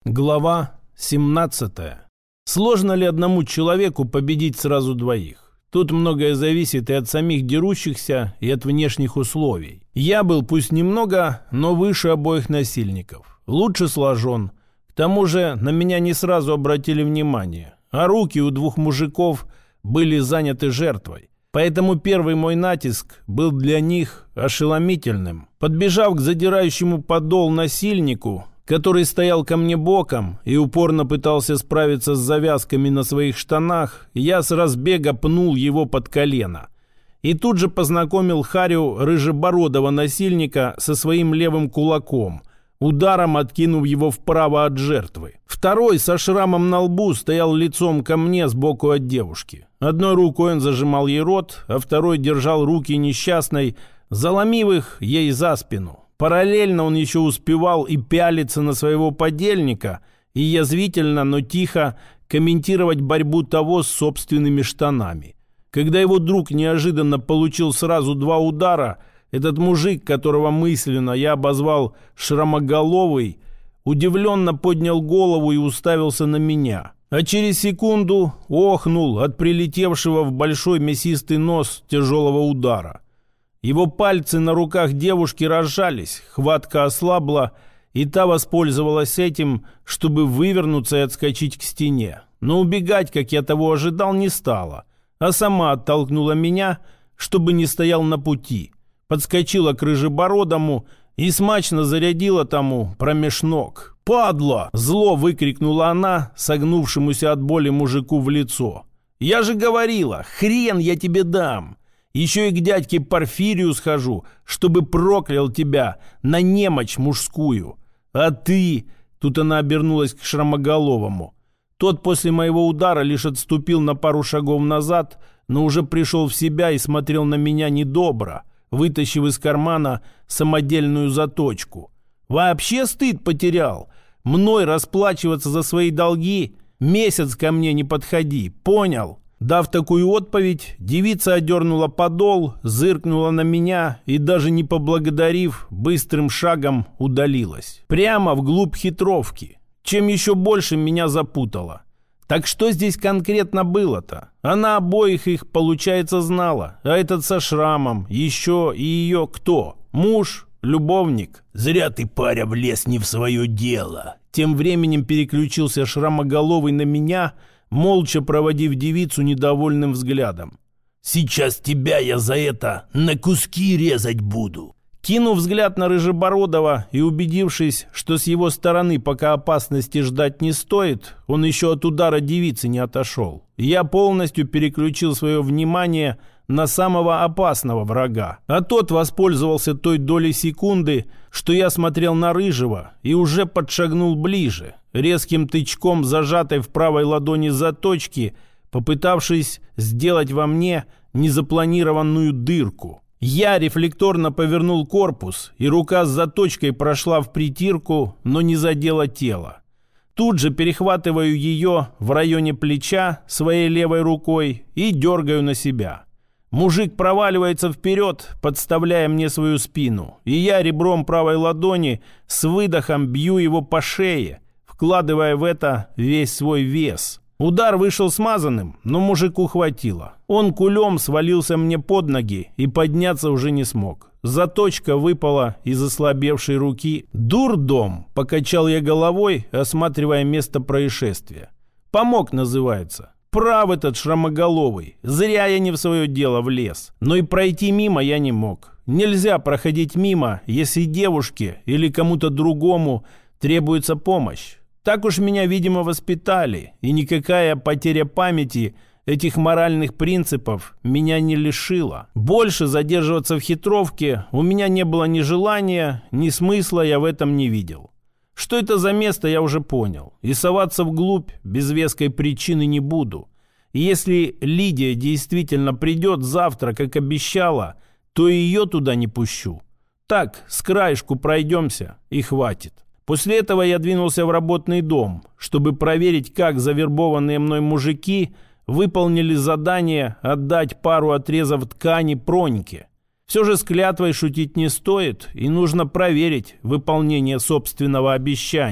Глава 17. Сложно ли одному человеку победить сразу двоих? Тут многое зависит и от самих дерущихся, и от внешних условий. Я был пусть немного, но выше обоих насильников. Лучше сложен. К тому же на меня не сразу обратили внимание, а руки у двух мужиков были заняты жертвой. Поэтому первый мой натиск был для них ошеломительным. Подбежав к задирающему подол насильнику, который стоял ко мне боком и упорно пытался справиться с завязками на своих штанах, я с разбега пнул его под колено. И тут же познакомил Харю рыжебородого насильника со своим левым кулаком, ударом откинув его вправо от жертвы. Второй со шрамом на лбу стоял лицом ко мне сбоку от девушки. Одной рукой он зажимал ей рот, а второй держал руки несчастной, заломив их ей за спину. Параллельно он еще успевал и пялиться на своего подельника, и язвительно, но тихо комментировать борьбу того с собственными штанами. Когда его друг неожиданно получил сразу два удара, этот мужик, которого мысленно я обозвал «шрамоголовый», удивленно поднял голову и уставился на меня. А через секунду охнул от прилетевшего в большой мясистый нос тяжелого удара. Его пальцы на руках девушки разжались, хватка ослабла, и та воспользовалась этим, чтобы вывернуться и отскочить к стене. Но убегать, как я того ожидал, не стала, а сама оттолкнула меня, чтобы не стоял на пути. Подскочила к рыжебородому и смачно зарядила тому промеж ног. «Падла!» — зло выкрикнула она, согнувшемуся от боли мужику в лицо. «Я же говорила, хрен я тебе дам! Еще и к дядьке Порфирию схожу, чтобы проклял тебя на немочь мужскую. А ты...» — тут она обернулась к шрамоголовому. Тот после моего удара лишь отступил на пару шагов назад, но уже пришел в себя и смотрел на меня недобро, вытащив из кармана самодельную заточку. «Вообще стыд потерял? Мной расплачиваться за свои долги? Месяц ко мне не подходи, понял?» Дав такую отповедь, девица одернула подол, зыркнула на меня и, даже не поблагодарив, быстрым шагом удалилась. Прямо вглубь хитровки, чем еще больше меня запутала. Так что здесь конкретно было-то? Она обоих их, получается, знала, а этот со шрамом, еще и ее кто? Муж? Любовник? «Зря ты, паря, влез не в свое дело!» Тем временем переключился шрамоголовый на меня, молча проводив девицу недовольным взглядом. «Сейчас тебя я за это на куски резать буду!» Кинув взгляд на Рыжебородова и убедившись, что с его стороны пока опасности ждать не стоит, он еще от удара девицы не отошел. Я полностью переключил свое внимание на самого опасного врага. А тот воспользовался той долей секунды, что я смотрел на Рыжего, и уже подшагнул ближе, резким тычком зажатой в правой ладони заточки, попытавшись сделать во мне незапланированную дырку. Я рефлекторно повернул корпус, и рука с заточкой прошла в притирку, но не задела тело. Тут же перехватываю ее в районе плеча своей левой рукой и дергаю на себя. Мужик проваливается вперед, подставляя мне свою спину, и я ребром правой ладони с выдохом бью его по шее, вкладывая в это весь свой вес. Удар вышел смазанным, но мужику хватило. Он кулем свалился мне под ноги и подняться уже не смог. Заточка выпала из ослабевшей руки. «Дурдом!» — покачал я головой, осматривая место происшествия. «Помог» называется. Прав этот шрамоголовый. Зря я не в свое дело влез. Но и пройти мимо я не мог. Нельзя проходить мимо, если девушке или кому-то другому требуется помощь. Так уж меня, видимо, воспитали, и никакая потеря памяти этих моральных принципов меня не лишила. Больше задерживаться в хитровке у меня не было ни желания, ни смысла я в этом не видел. Что это за место, я уже понял, и соваться вглубь без веской причины не буду. И если Лидия действительно придет завтра, как обещала, то и ее туда не пущу. Так, с краешку пройдемся, и хватит. После этого я двинулся в работный дом, чтобы проверить, как завербованные мной мужики выполнили задание отдать пару отрезов ткани Проньке. Все же с клятвой шутить не стоит, и нужно проверить выполнение собственного обещания.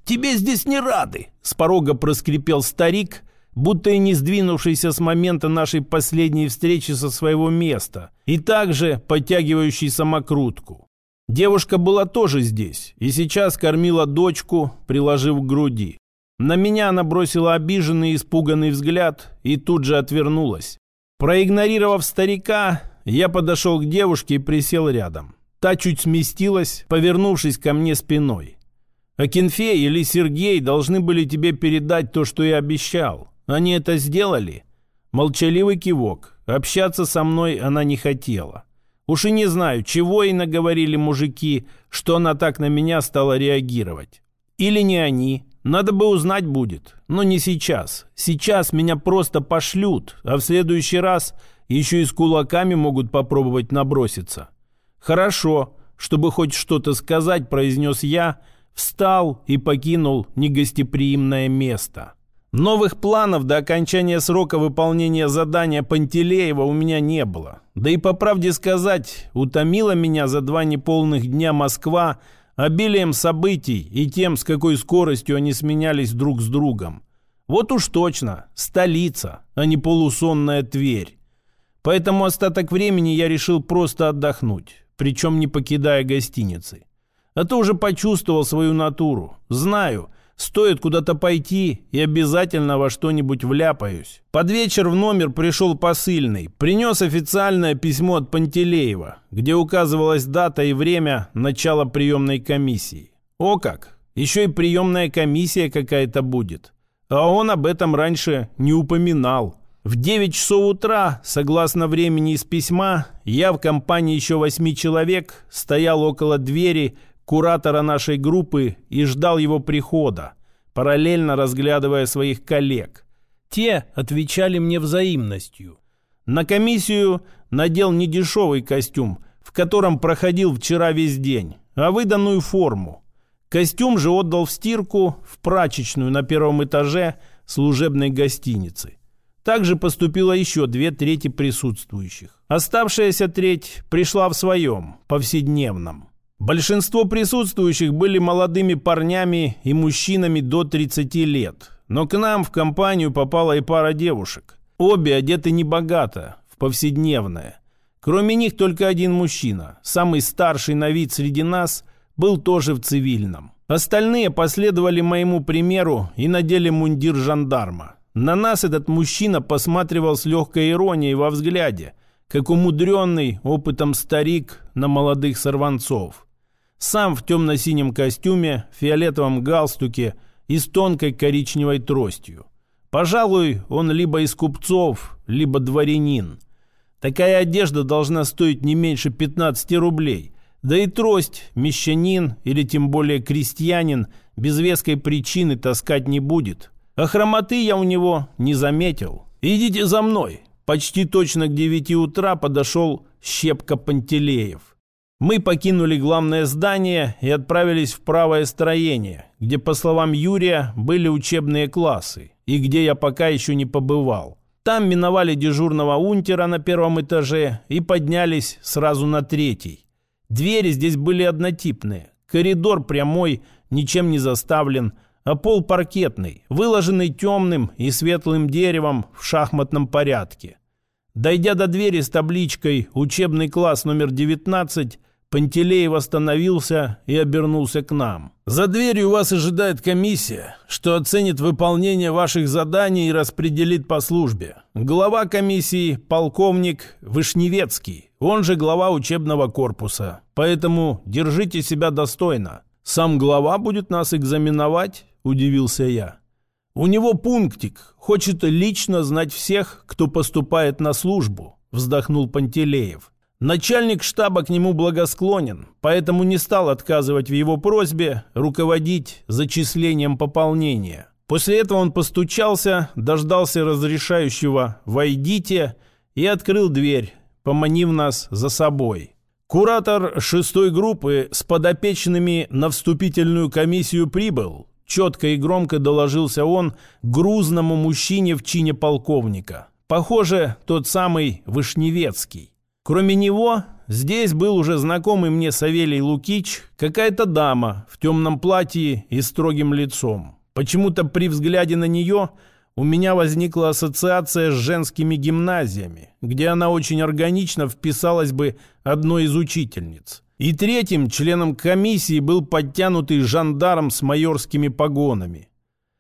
«Тебе здесь не рады!» — с порога проскрипел старик, будто и не сдвинувшийся с момента нашей последней встречи со своего места, и также подтягивающий самокрутку. Девушка была тоже здесь, и сейчас кормила дочку, приложив к груди. На меня она бросила обиженный и испуганный взгляд и тут же отвернулась. Проигнорировав старика, я подошел к девушке и присел рядом. Та чуть сместилась, повернувшись ко мне спиной. «Акинфей или Сергей должны были тебе передать то, что я обещал. Они это сделали?» Молчаливый кивок. Общаться со мной она не хотела. Уж и не знаю, чего ей наговорили мужики, что она так на меня стала реагировать. Или не они. Надо бы узнать будет. Но не сейчас. Сейчас меня просто пошлют, а в следующий раз еще и с кулаками могут попробовать наброситься. «Хорошо», чтобы хоть что-то сказать, произнес я, встал и покинул негостеприимное место. Новых планов до окончания срока выполнения задания Пантелеева у меня не было. Да и по правде сказать, утомила меня за 2 неполных дня Москва обилием событий и тем, с какой скоростью они сменялись друг с другом. Вот уж точно, столица, а не полусонная Тверь. Поэтому остаток времени я решил просто отдохнуть, причем не покидая гостиницы. А то уже почувствовал свою натуру. Знаю, стоит куда-то пойти и обязательно во что-нибудь вляпаюсь. Под вечер в номер пришел посыльный. Принес официальное письмо от Пантелеева, где указывалась дата и время начала приемной комиссии. О как! Еще и приемная комиссия какая-то будет. А он об этом раньше не упоминал. В 9 часов утра, согласно времени из письма, я в компании еще 8 человек стоял около двери куратора нашей группы и ждал его прихода, параллельно разглядывая своих коллег. Те отвечали мне взаимностью. На комиссию надел не дешевый костюм, в котором проходил вчера весь день, а выданную форму. Костюм же отдал в стирку в прачечную на 1-м этаже служебной гостиницы. Также поступило еще 2/3 присутствующих. Оставшаяся треть пришла в своем, повседневном. Большинство присутствующих были молодыми парнями и мужчинами до 30 лет. Но к нам в компанию попала и пара девушек. Обе одеты небогато, в повседневное. Кроме них только один мужчина, самый старший на вид среди нас, был тоже в цивильном. Остальные последовали моему примеру и надели мундир жандарма. На нас этот мужчина посматривал с легкой иронией во взгляде, как умудренный опытом старик на молодых сорванцов. Сам в темно-синем костюме, фиолетовом галстуке и с тонкой коричневой тростью. Пожалуй, он либо из купцов, либо дворянин. Такая одежда должна стоить не меньше 15 рублей. Да и трость мещанин или тем более крестьянин без веской причины таскать не будет. А хромоты я у него не заметил. «Идите за мной!» Почти точно к 9 утра подошел Щепка Пантелеев. Мы покинули главное здание и отправились в правое строение, где, по словам Юрия, были учебные классы, и где я пока еще не побывал. Там миновали дежурного унтера на 1-м этаже и поднялись сразу на 3-й. Двери здесь были однотипные. Коридор прямой, ничем не заставлен, а пол паркетный, выложенный темным и светлым деревом в шахматном порядке. Дойдя до двери с табличкой «Учебный класс номер 19», Пантелеев остановился и обернулся к нам. «За дверью вас ожидает комиссия, что оценит выполнение ваших заданий и распределит по службе. Глава комиссии – полковник Вышневецкий, он же глава учебного корпуса. Поэтому держите себя достойно». «Сам глава будет нас экзаменовать?» – удивился я. «У него пунктик. Хочет лично знать всех, кто поступает на службу», – вздохнул Пантелеев. Начальник штаба к нему благосклонен, поэтому не стал отказывать в его просьбе руководить зачислением пополнения. После этого он постучался, дождался разрешающего «войдите» и открыл дверь, поманив нас за собой. «Куратор 6-й группы с подопечными на вступительную комиссию прибыл», четко и громко доложился он грузному мужчине в чине полковника. Похоже, тот самый Вышневецкий. Кроме него, здесь был уже знакомый мне Савелий Лукич, какая-то дама в темном платье и строгим лицом. Почему-то при взгляде на нее у меня возникла ассоциация с женскими гимназиями, где она очень органично вписалась бы одной из учительниц. И третьим членом комиссии был подтянутый жандарм с майорскими погонами.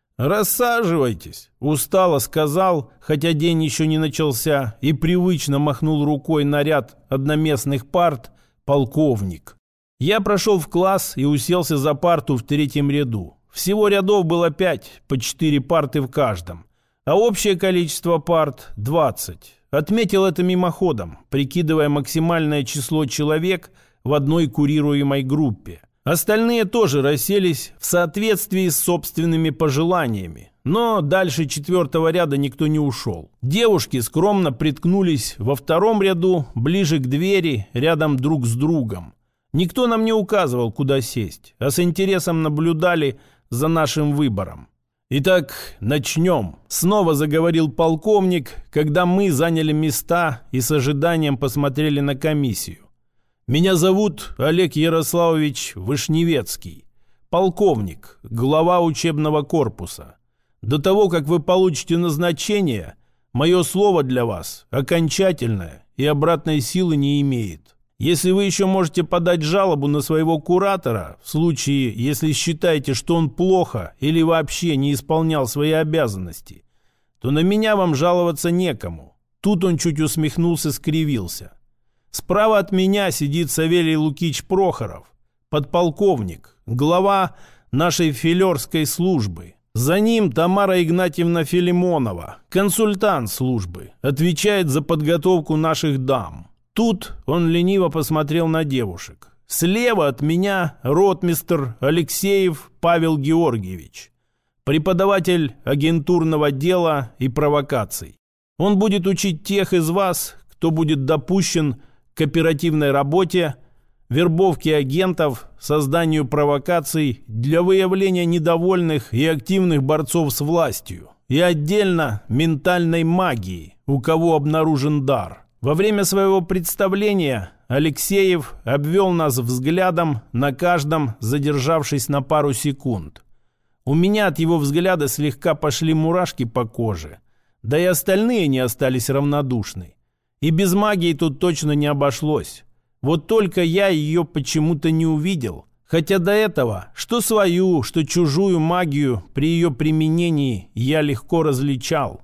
«Рассаживайтесь», — устало сказал, хотя день еще не начался, и привычно махнул рукой на ряд одноместных парт полковник. Я прошел в класс и уселся за парту в третьем ряду. Всего рядов было 5, по 4 парты в каждом, а общее количество парт — 20. Отметил это мимоходом, прикидывая максимальное число человек в одной курируемой группе. Остальные тоже расселись в соответствии с собственными пожеланиями. Но дальше 4-го ряда никто не ушел. Девушки скромно приткнулись во 2-м ряду, ближе к двери, рядом друг с другом. Никто нам не указывал, куда сесть, а с интересом наблюдали за нашим выбором. «Итак, начнем», — снова заговорил полковник, когда мы заняли места и с ожиданием посмотрели на комиссию. «Меня зовут Олег Ярославович Вышневецкий, полковник, глава учебного корпуса. До того, как вы получите назначение, мое слово для вас окончательное и обратной силы не имеет. Если вы еще можете подать жалобу на своего куратора, в случае, если считаете, что он плохо или вообще не исполнял свои обязанности, то на меня вам жаловаться некому». Тут он чуть усмехнулся, скривился. Справа от меня сидит Савелий Лукич Прохоров, подполковник, глава нашей филерской службы. За ним Тамара Игнатьевна Филимонова, консультант службы, отвечает за подготовку наших дам. Тут он лениво посмотрел на девушек. Слева от меня ротмистр Алексеев Павел Георгиевич, преподаватель агентурного дела и провокаций. Он будет учить тех из вас, кто будет допущен к оперативной работе, вербовке агентов, созданию провокаций для выявления недовольных и активных борцов с властью, и отдельно ментальной магии, у кого обнаружен дар. Во время своего представления Алексеев обвел нас взглядом на каждом, задержавшись на пару секунд. У меня от его взгляда слегка пошли мурашки по коже, да и остальные не остались равнодушны. И без магии тут точно не обошлось. Вот только я ее почему-то не увидел. Хотя до этого, что свою, что чужую магию при ее применении я легко различал.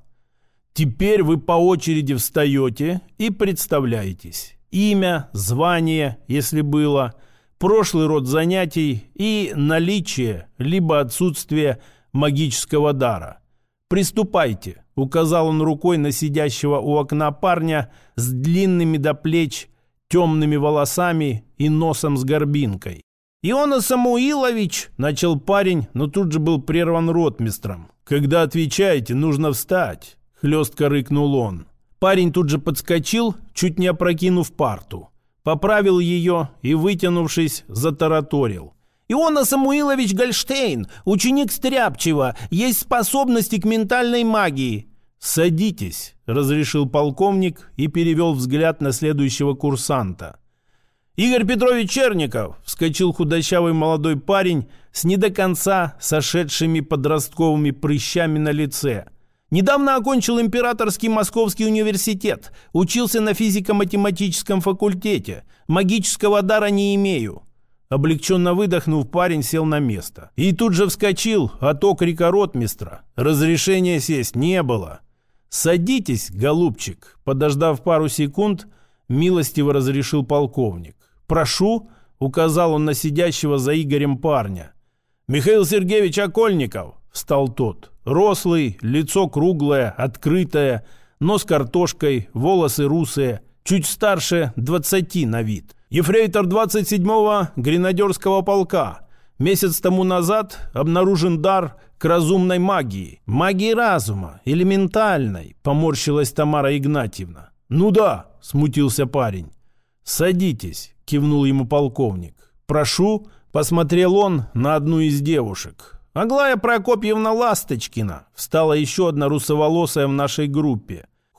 Теперь вы по очереди встаете и представляетесь. Имя, звание, если было, прошлый род занятий и наличие, либо отсутствие магического дара. «Приступайте», — указал он рукой на сидящего у окна парня с длинными до плеч темными волосами и носом с горбинкой. «Иона Самуилович», — начал парень, но тут же был прерван ротмистром. «Когда отвечаете, нужно встать», — хлестко рыкнул он. Парень тут же подскочил, чуть не опрокинув парту. Поправил ее и, вытянувшись, затараторил. «Иона Самуилович Гольштейн, ученик Стряпчева, есть способности к ментальной магии». «Садитесь», — разрешил полковник и перевел взгляд на следующего курсанта. «Игорь Петрович Черников», — вскочил худощавый молодой парень с не до конца сошедшими подростковыми прыщами на лице. «Недавно окончил Императорский Московский университет, учился на физико-математическом факультете, магического дара не имею». Облегченно выдохнув, парень сел на место. И тут же вскочил от окрика ротмистра. Разрешения сесть не было. «Садитесь, голубчик», — подождав пару секунд, милостиво разрешил полковник. «Прошу», — указал он на сидящего за Игорем парня. «Михаил Сергеевич Окольников», — встал тот. Рослый, лицо круглое, открытое, нос картошкой, волосы русые, чуть старше 20 на вид. Ефрейтор 27-го гренадерского полка. Месяц тому назад обнаружен дар к разумной магии. Магии разума, элементальной, поморщилась Тамара Игнатьевна. «Ну да», — смутился парень. «Садитесь», — кивнул ему полковник. «Прошу», — посмотрел он на одну из девушек. «Аглая Прокопьевна Ласточкина», — встала еще одна русоволосая в нашей группе.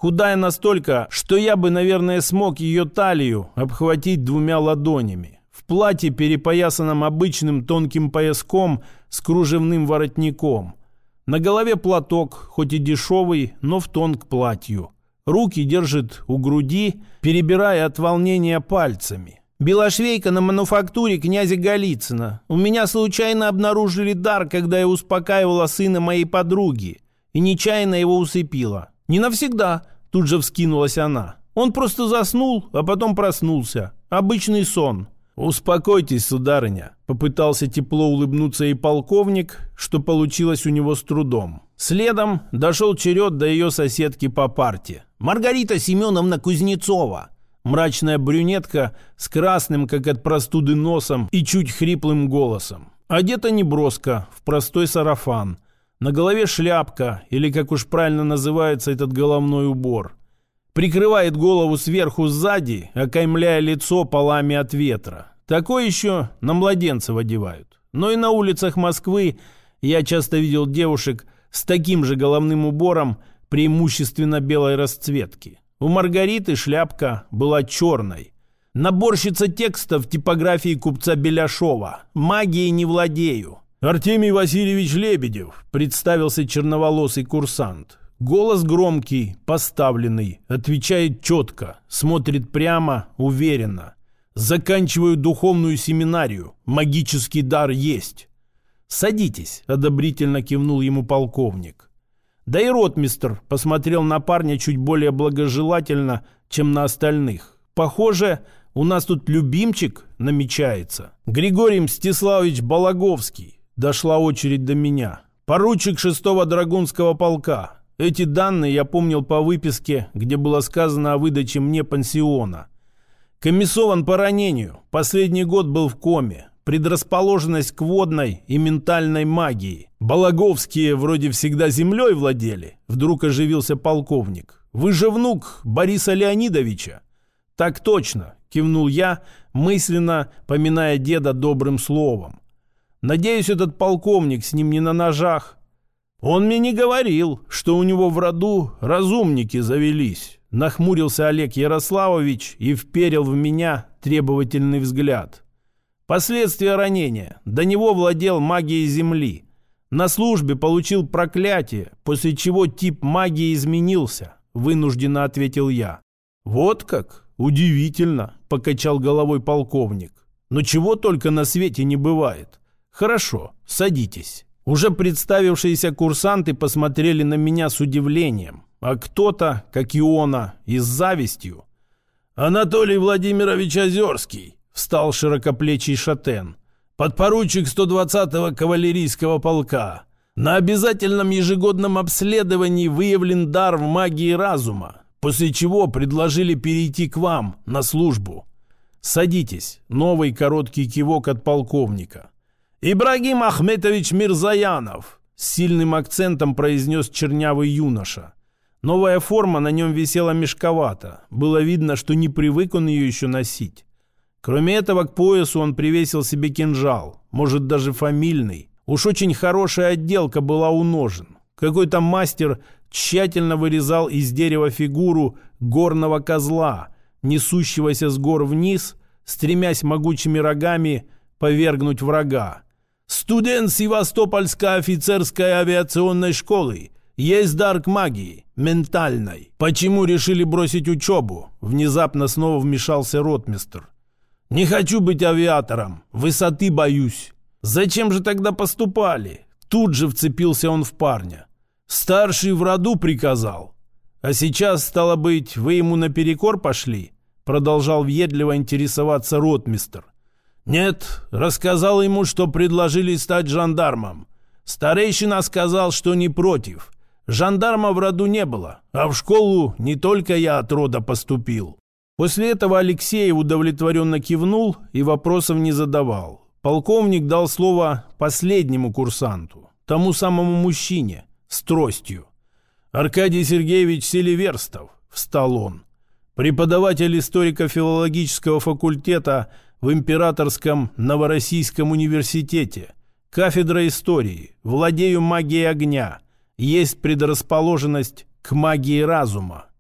Худая настолько, что я бы, наверное, смог ее талию обхватить двумя ладонями. В платье, перепоясанном обычным тонким пояском с кружевным воротником. На голове платок, хоть и дешевый, но в тон к платью. Руки держит у груди, перебирая от волнения пальцами. «Белошвейка на мануфактуре князя Голицына. У меня случайно обнаружили дар, когда я успокаивала сына моей подруги. И нечаянно его усыпила. Не навсегда», — тут же вскинулась она. «Он просто заснул, а потом проснулся. Обычный сон». «Успокойтесь, сударыня», — попытался тепло улыбнуться и полковник, что получилось у него с трудом. Следом дошел черед до ее соседки по парте. «Маргарита Семеновна Кузнецова». Мрачная брюнетка с красным, как от простуды, носом и чуть хриплым голосом. Одета неброско, в простой сарафан. На голове шляпка, или, как уж правильно называется этот головной убор. Прикрывает голову сверху сзади, окаймляя лицо полами от ветра. Такое еще на младенцев одевают. Но и на улицах Москвы я часто видел девушек с таким же головным убором, преимущественно белой расцветки. У Маргариты шляпка была черной. Наборщица текстов типографии купца Беляшова. «Магией не владею». «Артемий Васильевич Лебедев», — представился черноволосый курсант. Голос громкий, поставленный, отвечает четко, смотрит прямо, уверенно. «Заканчиваю духовную семинарию. Магический дар есть». «Садитесь», — одобрительно кивнул ему полковник. Да и ротмистр посмотрел на парня чуть более благожелательно, чем на остальных. «Похоже, у нас тут любимчик намечается». «Григорий Мстиславович Балаговский». Дошла очередь до меня. «Поручик 6-го Драгунского полка». Эти данные я помнил по выписке, где было сказано о выдаче мне пансиона. Комиссован по ранению. Последний год был в коме. Предрасположенность к водной и ментальной магии. Балаговские вроде всегда землей владели. Вдруг оживился полковник. «Вы же внук Бориса Леонидовича». «Так точно», кивнул я, мысленно поминая деда добрым словом. «Надеюсь, этот полковник с ним не на ножах». «Он мне не говорил, что у него в роду разумники завелись», нахмурился Олег Ярославович и вперил в меня требовательный взгляд. «Последствия ранения. До него владел магией земли. На службе получил проклятие, после чего тип магии изменился», вынужденно ответил я. «Вот как? Удивительно», покачал головой полковник. «Но чего только на свете не бывает. Хорошо, садитесь». Уже представившиеся курсанты посмотрели на меня с удивлением, а кто-то, как Иона, и с завистью. «Анатолий Владимирович Озерский», — встал широкоплечий шатен, «подпоручик 120-го кавалерийского полка. На обязательном ежегодном обследовании выявлен дар в магии разума, после чего предложили перейти к вам на службу». «Садитесь», — новый короткий кивок от полковника. «Ибрагим Ахметович Мирзаянов», — с сильным акцентом произнес чернявый юноша. Новая форма на нем висела мешковато. Было видно, что не привык он ее еще носить. Кроме этого, к поясу он привесил себе кинжал, может, даже фамильный. Уж очень хорошая отделка была у ножен. Какой-то мастер тщательно вырезал из дерева фигуру горного козла, несущегося с гор вниз, стремясь могучими рогами повергнуть врага. «Студент Севастопольской офицерской авиационной школы. Есть дар к магии, ментальной. Почему решили бросить учебу?» Внезапно снова вмешался ротмистр. «Не хочу быть авиатором. Высоты боюсь». «Зачем же тогда поступали?» Тут же вцепился он в парня. «Старший в роду приказал». «А сейчас, стало быть, вы ему наперекор пошли?» Продолжал въедливо интересоваться ротмистр. «Нет, рассказал ему, что предложили стать жандармом. Старейшина сказал, что не против. Жандарма в роду не было, а в школу не только я от рода поступил». После этого Алексей удовлетворенно кивнул и вопросов не задавал. Полковник дал слово последнему курсанту, тому самому мужчине, с тростью. «Аркадий Сергеевич Селиверстов», — встал он, «преподаватель историко-филологического факультета в Императорском Новороссийском университете, кафедра истории, владею магией огня, есть предрасположенность к магии разума».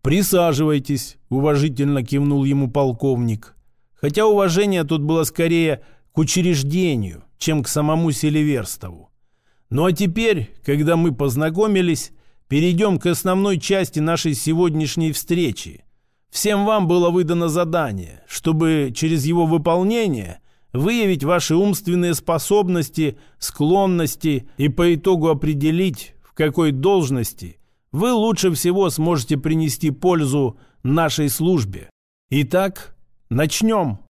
«Присаживайтесь», — уважительно кивнул ему полковник. Хотя уважение тут было скорее к учреждению, чем к самому Селиверстову. Ну а теперь, когда мы познакомились, перейдем к основной части нашей сегодняшней встречи. Всем вам было выдано задание, чтобы через его выполнение выявить ваши умственные способности, склонности и по итогу определить, в какой должности вы лучше всего сможете принести пользу нашей службе. Итак, начнем.